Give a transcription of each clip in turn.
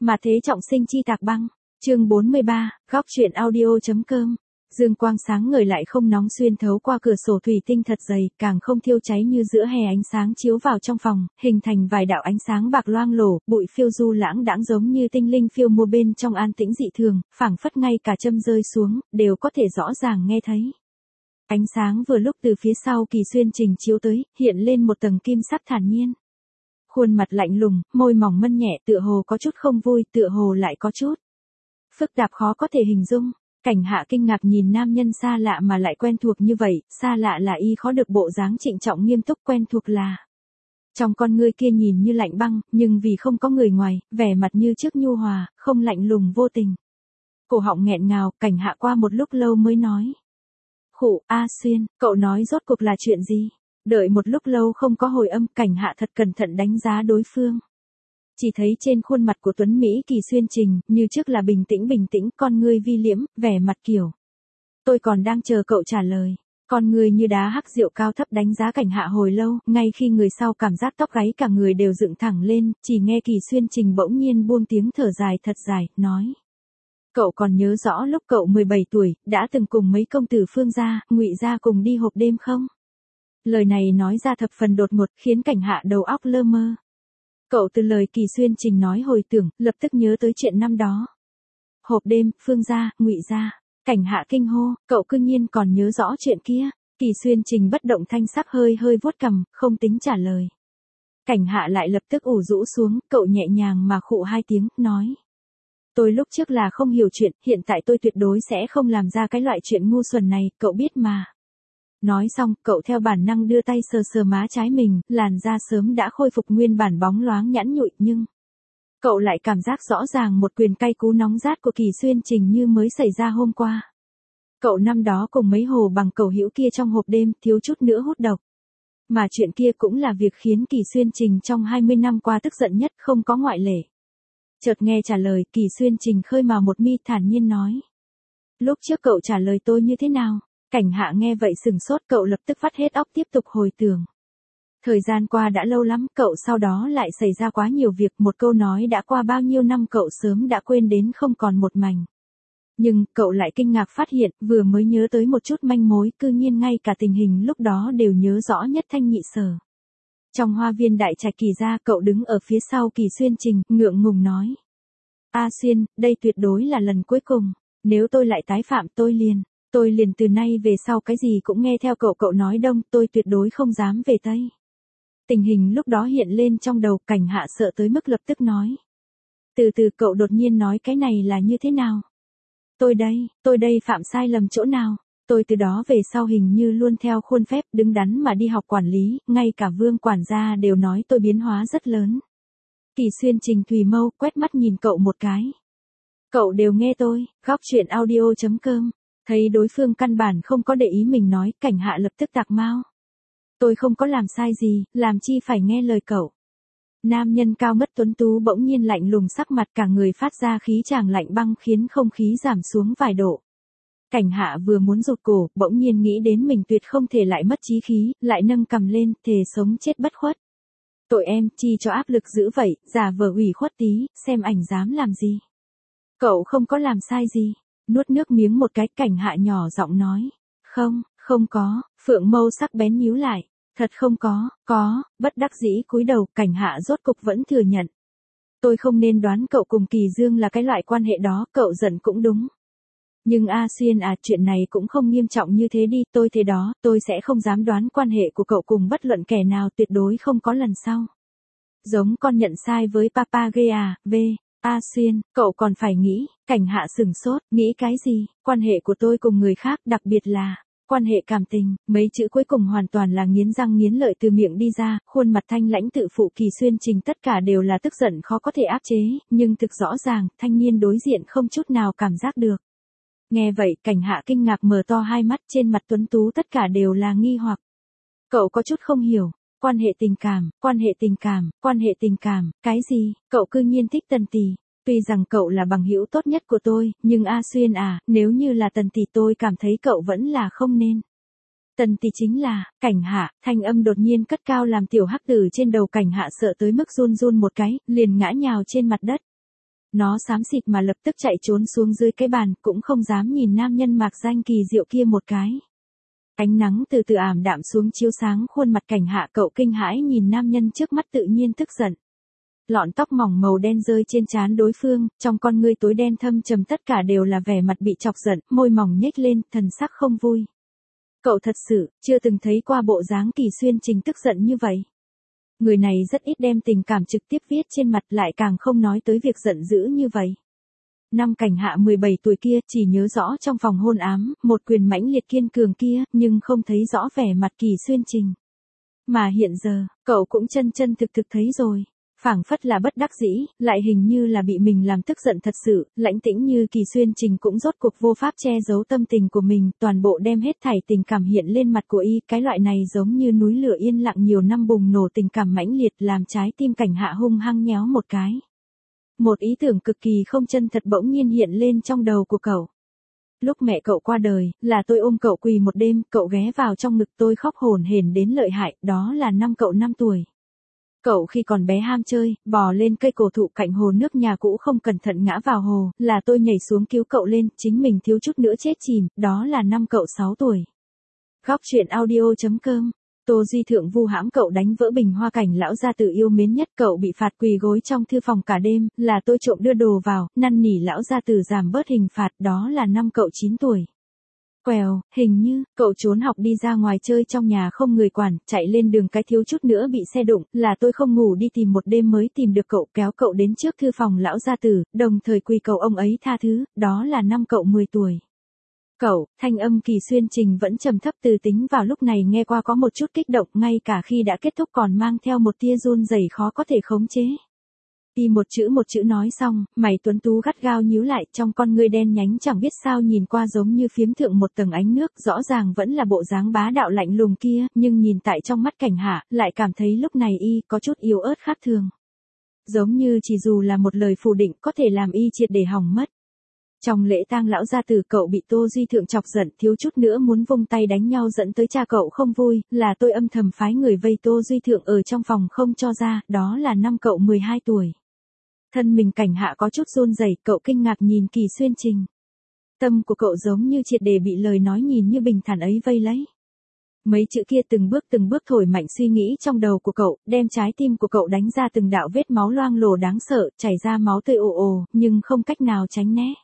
Mà thế trọng sinh chi tạc băng. Chương 43, góc truyện audio.com. Dương quang sáng ngời lại không nóng xuyên thấu qua cửa sổ thủy tinh thật dày, càng không thiêu cháy như giữa hè ánh sáng chiếu vào trong phòng, hình thành vài đạo ánh sáng bạc loang lổ, bụi phiêu du lãng đãng giống như tinh linh phiêu mua bên trong an tĩnh dị thường, phảng phất ngay cả châm rơi xuống, đều có thể rõ ràng nghe thấy. Ánh sáng vừa lúc từ phía sau Kỳ Xuyên Trình chiếu tới, hiện lên một tầng kim sắc thản nhiên. Khuôn mặt lạnh lùng, môi mỏng mân nhẹ, tựa hồ có chút không vui, tựa hồ lại có chút phức tạp khó có thể hình dung. Cảnh Hạ kinh ngạc nhìn nam nhân xa lạ mà lại quen thuộc như vậy, xa lạ là y khó được bộ dáng trịnh trọng nghiêm túc, quen thuộc là trong con ngươi kia nhìn như lạnh băng, nhưng vì không có người ngoài, vẻ mặt như trước nhu hòa, không lạnh lùng vô tình. Cổ họng nghẹn ngào, Cảnh Hạ qua một lúc lâu mới nói: "Khụ, A Xuyên, cậu nói rốt cuộc là chuyện gì?" Đợi một lúc lâu không có hồi âm, Cảnh Hạ thật cẩn thận đánh giá đối phương. Chỉ thấy trên khuôn mặt của Tuấn Mỹ Kỳ Xuyên Trình, như trước là bình tĩnh, con ngươi vi liễm, vẻ mặt kiểu: "Tôi còn đang chờ cậu trả lời." Con ngươi như đá hắc rượu cao thấp đánh giá Cảnh Hạ hồi lâu, ngay khi người sau cảm giác tóc gáy cả người đều dựng thẳng lên, chỉ nghe Kỳ Xuyên Trình bỗng nhiên buông tiếng thở dài thật dài, nói: "Cậu còn nhớ rõ lúc cậu 17 tuổi, đã từng cùng mấy công tử Phương gia, Ngụy gia cùng đi hộp đêm không?" Lời này nói ra thập phần đột ngột, khiến Cảnh Hạ đầu óc lơ mơ. Cậu từ lời Kỳ Xuyên Trình nói hồi tưởng, lập tức nhớ tới chuyện năm đó. Hộp đêm, Phương gia, Ngụy gia. Cảnh Hạ kinh hô, cậu cư nhiên còn nhớ rõ chuyện kia. Kỳ Xuyên Trình bất động thanh sắc hơi vuốt cằm, không tính trả lời. Cảnh Hạ lại lập tức ủ rũ xuống, cậu nhẹ nhàng mà khụ hai tiếng, nói: "Tôi lúc trước là không hiểu chuyện, hiện tại tôi tuyệt đối sẽ không làm ra cái loại chuyện ngu xuẩn này, cậu biết mà." Nói xong, cậu theo bản năng đưa tay sờ má trái mình, làn da sớm đã khôi phục nguyên bản bóng loáng nhẵn nhụi, nhưng cậu lại cảm giác rõ ràng một quyền cay cú nóng rát của Kỳ Xuyên Trình như mới xảy ra hôm qua. Cậu năm đó cùng mấy hồ bằng cầu hữu kia trong hộp đêm, thiếu chút nữa hút độc. Mà chuyện kia cũng là việc khiến Kỳ Xuyên Trình trong 20 năm qua tức giận nhất, không có ngoại lệ. Chợt nghe trả lời, Kỳ Xuyên Trình khơi mào một mi, thản nhiên nói: "Lúc trước cậu trả lời tôi như thế nào?" Cảnh Hạ nghe vậy sừng sốt, cậu lập tức vắt hết óc tiếp tục hồi tưởng. Thời gian qua đã lâu lắm, cậu sau đó lại xảy ra quá nhiều việc, một câu nói đã qua bao nhiêu năm cậu sớm đã quên đến không còn một mảnh. Nhưng, cậu lại kinh ngạc phát hiện, vừa mới nhớ tới một chút manh mối, cư nhiên ngay cả tình hình lúc đó đều nhớ rõ nhất thanh nhị sở. Trong hoa viên đại trạch Kỳ gia, cậu đứng ở phía sau Kỳ Xuyên Trình, ngượng ngùng nói: "A Xuyên, đây tuyệt đối là lần cuối cùng, nếu tôi lại tái phạm tôi liền từ nay về sau cái gì cũng nghe theo cậu." Cậu nói đông, tôi tuyệt đối không dám về Tây. Tình hình lúc đó hiện lên trong đầu, Cảnh Hạ sợ tới mức lập tức nói: "Từ từ, cậu đột nhiên nói cái này là như thế nào? Tôi đây phạm sai lầm chỗ nào? Tôi từ đó về sau hình như luôn theo khuôn phép, đứng đắn mà đi học quản lý, ngay cả Vương quản gia đều nói tôi biến hóa rất lớn." Kỳ Xuyên Trình thùy mâu, quét mắt nhìn cậu một cái. "Cậu đều nghe tôi." Góc truyện audio.com. Thấy đối phương căn bản không có để ý mình nói, Cảnh Hạ lập tức tạc mau: "Tôi không có làm sai gì, làm chi phải nghe lời cậu." Nam nhân cao ngất tuấn tú bỗng nhiên lạnh lùng, sắc mặt cả người phát ra khí chàng lạnh băng, khiến không khí giảm xuống vài độ. Cảnh Hạ vừa muốn rụt cổ, bỗng nhiên nghĩ đến mình tuyệt không thể lại mất chí khí, lại nâng cằm lên, thề sống chết bất khuất. "Tội em, chi cho áp lực dữ vậy, giả vờ ủy khuất tí, xem ảnh dám làm gì." "Cậu không có làm sai gì." Nuốt nước miếng một cái, Cảnh Hạ nhỏ giọng nói: Không có." Phượng mâu sắc bén nhíu lại: "Thật không có." Bất đắc dĩ cúi đầu, Cảnh Hạ rốt cục vẫn thừa nhận: "Tôi không nên đoán cậu cùng Kỳ Dương là cái loại quan hệ đó, cậu giận cũng đúng. Nhưng A Xuyên à, chuyện này cũng không nghiêm trọng như thế đi, tôi thế đó, tôi sẽ không dám đoán quan hệ của cậu cùng bất luận kẻ nào, tuyệt đối không có lần sau. Giống con nhận sai với Papa ghê à, A Xuyên, cậu còn phải nghĩ." Cảnh Hạ sừng sốt, nghĩ cái gì? Quan hệ của tôi cùng người khác, đặc biệt là quan hệ cảm tình. Mấy chữ cuối cùng hoàn toàn là nghiến răng nghiến lợi từ miệng đi ra, khuôn mặt thanh lãnh tự phụ Kỳ Xuyên Trình tất cả đều là tức giận khó có thể áp chế, nhưng thực rõ ràng, thanh niên đối diện không chút nào cảm giác được. Nghe vậy, Cảnh Hạ kinh ngạc mở to hai mắt, trên mặt tuấn tú tất cả đều là nghi hoặc. "Cậu có chút không hiểu. Quan hệ tình cảm, cái gì? Cậu cư nhiên thích Tần tỷ. Tuy rằng cậu là bằng hữu tốt nhất của tôi, nhưng A Xuyên à, nếu như là Tần tỷ tôi cảm thấy cậu vẫn là không nên." "Tần tỷ chính là..." Cảnh Hạ, thanh âm đột nhiên cất cao làm tiểu hắc tử trên đầu Cảnh Hạ sợ tới mức run một cái, liền ngã nhào trên mặt đất. Nó xám xịt mà lập tức chạy trốn xuống dưới cái bàn, cũng không dám nhìn nam nhân mạc danh kỳ diệu kia một cái. Ánh nắng từ từ ảm đạm xuống chiếu sáng khuôn mặt Cảnh Hạ, cậu kinh hãi nhìn nam nhân trước mắt tự nhiên tức giận. Lọn tóc mỏng màu đen rơi trên trán đối phương, trong con ngươi tối đen thâm trầm tất cả đều là vẻ mặt bị chọc giận, môi mỏng nhếch lên, thần sắc không vui. Cậu thật sự chưa từng thấy qua bộ dáng Kỳ Xuyên Trình tức giận như vậy. Người này rất ít đem tình cảm trực tiếp viết trên mặt, lại càng không nói tới việc giận dữ như vậy. Năm Cảnh Hạ 17 tuổi kia chỉ nhớ rõ trong phòng hôn ám, một quyền mãnh liệt kiên cường kia, nhưng không thấy rõ vẻ mặt Kỳ Xuyên Trình. Mà hiện giờ, cậu cũng chân chân thực thực thấy rồi. Phảng phất là bất đắc dĩ, lại hình như là bị mình làm tức giận thật sự, lãnh tĩnh như Kỳ Xuyên Trình cũng rốt cuộc vô pháp che giấu tâm tình của mình, toàn bộ đem hết thảy tình cảm hiện lên mặt của y, cái loại này giống như núi lửa yên lặng nhiều năm bùng nổ tình cảm mãnh liệt làm trái tim Cảnh Hạ hung hăng nhéo một cái. Một ý tưởng cực kỳ không chân thật bỗng nhiên hiện lên trong đầu của cậu. Lúc mẹ cậu qua đời, là tôi ôm cậu quỳ một đêm, cậu ghé vào trong ngực tôi khóc hổn hển đến lợi hại, đó là năm cậu 5 tuổi. Cậu khi còn bé ham chơi, bò lên cây cổ thụ cạnh hồ nước nhà cũ không cẩn thận ngã vào hồ, là tôi nhảy xuống cứu cậu lên, chính mình thiếu chút nữa chết chìm, đó là năm cậu 6 tuổi. Góc truyện audio.com. Tô Duy Thượng vu hãm cậu đánh vỡ bình hoa Cảnh lão gia tử yêu mến nhất, cậu bị phạt quỳ gối trong thư phòng cả đêm, là tôi trộm đưa đồ vào, năn nỉ lão gia tử giảm bớt hình phạt, đó là năm cậu 9 tuổi. Quèo, hình như, cậu trốn học đi ra ngoài chơi trong nhà không người quản, chạy lên đường cái thiếu chút nữa bị xe đụng, là tôi không ngủ đi tìm một đêm mới tìm được cậu, kéo cậu đến trước thư phòng lão gia tử, đồng thời quỳ cầu ông ấy tha thứ, đó là năm cậu 10 tuổi. Cậu, thanh âm Kỳ Xuyên Trình vẫn trầm thấp từ tính vào lúc này nghe qua có một chút kích động, ngay cả khi đã kết thúc còn mang theo một tia run rẩy khó có thể khống chế. Y một chữ nói xong, mày tuấn tú gắt gao nhíu lại, trong con ngươi đen nhánh chẳng biết sao nhìn qua giống như phiếm thượng một tầng ánh nước, rõ ràng vẫn là bộ dáng bá đạo lạnh lùng kia, nhưng nhìn tại trong mắt Cảnh Hạ, lại cảm thấy lúc này y có chút yếu ớt khác thường. Giống như chỉ dù là một lời phủ định có thể làm y triệt để hỏng mất. Trong lễ tang lão gia tử cậu bị Tô Duy Thượng chọc giận, thiếu chút nữa muốn vung tay đánh nhau dẫn tới cha cậu không vui, là tôi âm thầm phái người vây Tô Duy Thượng ở trong phòng không cho ra, đó là năm cậu 12 tuổi. Thân mình Cảnh Hạ có chút run rẩy, cậu kinh ngạc nhìn Kỳ Xuyên Trình. Tâm của cậu giống như triệt để bị lời nói nhìn như bình thản ấy vây lấy. Mấy chữ kia từng bước thổi mạnh suy nghĩ trong đầu của cậu, đem trái tim của cậu đánh ra từng đạo vết máu loang lổ đáng sợ, chảy ra máu tươi ồ ồ, nhưng không cách nào tránh né.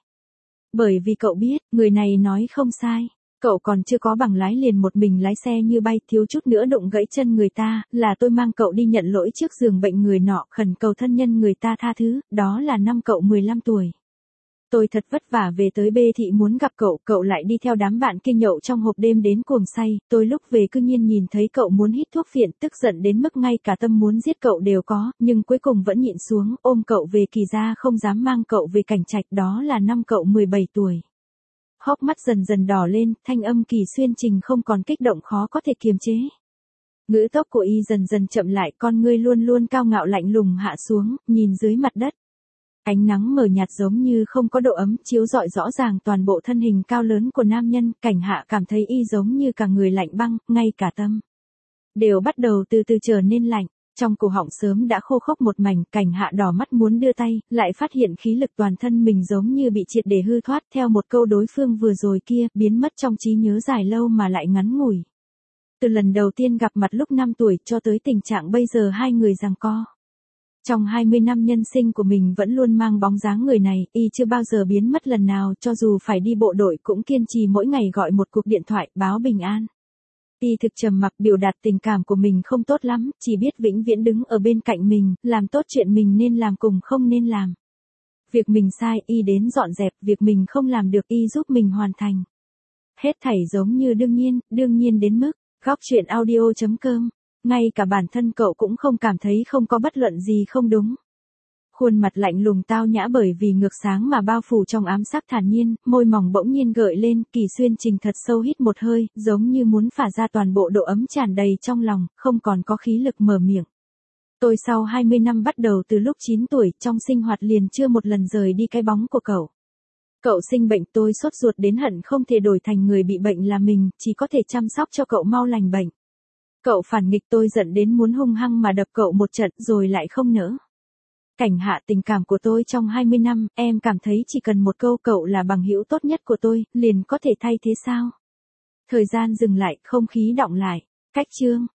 Bởi vì cậu biết, người này nói không sai. Cậu còn chưa có bằng lái liền một mình lái xe như bay, thiếu chút nữa đụng gãy chân người ta, là tôi mang cậu đi nhận lỗi trước giường bệnh người nọ, khẩn cầu thân nhân người ta tha thứ, đó là năm cậu 15 tuổi. Tôi thật vất vả về tới Bê Thị muốn gặp cậu, cậu lại đi theo đám bạn kia nhậu trong hộp đêm đến cuồng say, tôi lúc về cư nhiên nhìn thấy cậu muốn hít thuốc phiện, tức giận đến mức ngay cả tâm muốn giết cậu đều có, nhưng cuối cùng vẫn nhịn xuống, ôm cậu về Kỳ gia không dám mang cậu về Cảnh Trạch, đó là năm cậu 17 tuổi. Hốc mắt dần dần đỏ lên, thanh âm Kỳ Xuyên Trình không còn kích động khó có thể kiềm chế. Ngữ tốc của y dần dần chậm lại, con ngươi luôn luôn cao ngạo lạnh lùng hạ xuống, nhìn dưới mặt đất. Ánh nắng mờ nhạt giống như không có độ ấm, chiếu rọi rõ ràng toàn bộ thân hình cao lớn của nam nhân, Cảnh Hạ cảm thấy y giống như cả người lạnh băng, ngay cả tâm đều bắt đầu từ từ trở nên lạnh. Trong cổ họng sớm đã khô khốc một mảnh, Cảnh Hạ đỏ mắt muốn đưa tay, lại phát hiện khí lực toàn thân mình giống như bị triệt để hư thoát theo một câu đối phương vừa rồi kia, biến mất trong trí nhớ dài lâu mà lại ngắn ngủi. Từ lần đầu tiên gặp mặt lúc 5 tuổi cho tới tình trạng bây giờ hai người giằng co. Trong 20 năm nhân sinh của mình vẫn luôn mang bóng dáng người này, y chưa bao giờ biến mất lần nào, cho dù phải đi bộ đội cũng kiên trì mỗi ngày gọi một cuộc điện thoại, báo bình an. Y thực trầm mặc biểu đạt tình cảm của mình không tốt lắm, chỉ biết vĩnh viễn đứng ở bên cạnh mình, làm tốt chuyện mình nên làm cùng không nên làm. Việc mình sai, y đến dọn dẹp, việc mình không làm được y giúp mình hoàn thành. Hết thảy giống như đương nhiên đến mức, góc truyện audio.com. Ngay cả bản thân cậu cũng không cảm thấy không có bất luận gì không đúng. Khuôn mặt lạnh lùng tao nhã bởi vì ngược sáng mà bao phủ trong ám sắc thản nhiên, môi mỏng bỗng nhiên gợi lên, Kỳ Xuyên Trình thật sâu hít một hơi, giống như muốn phả ra toàn bộ độ ấm tràn đầy trong lòng, không còn có khí lực mở miệng. Tôi sau 20 năm bắt đầu từ lúc 9 tuổi, trong sinh hoạt liền chưa một lần rời đi cái bóng của cậu. Cậu sinh bệnh tôi sốt ruột đến hận không thể đổi thành người bị bệnh là mình, chỉ có thể chăm sóc cho cậu mau lành bệnh. Cậu phản nghịch tôi giận đến muốn hung hăng mà đập cậu một trận rồi lại không nỡ. Cảnh Hạ, tình cảm của tôi trong 20 năm, em cảm thấy chỉ cần một câu cậu là bằng hữu tốt nhất của tôi, liền có thể thay thế sao? Thời gian dừng lại, không khí đọng lại. Cách chương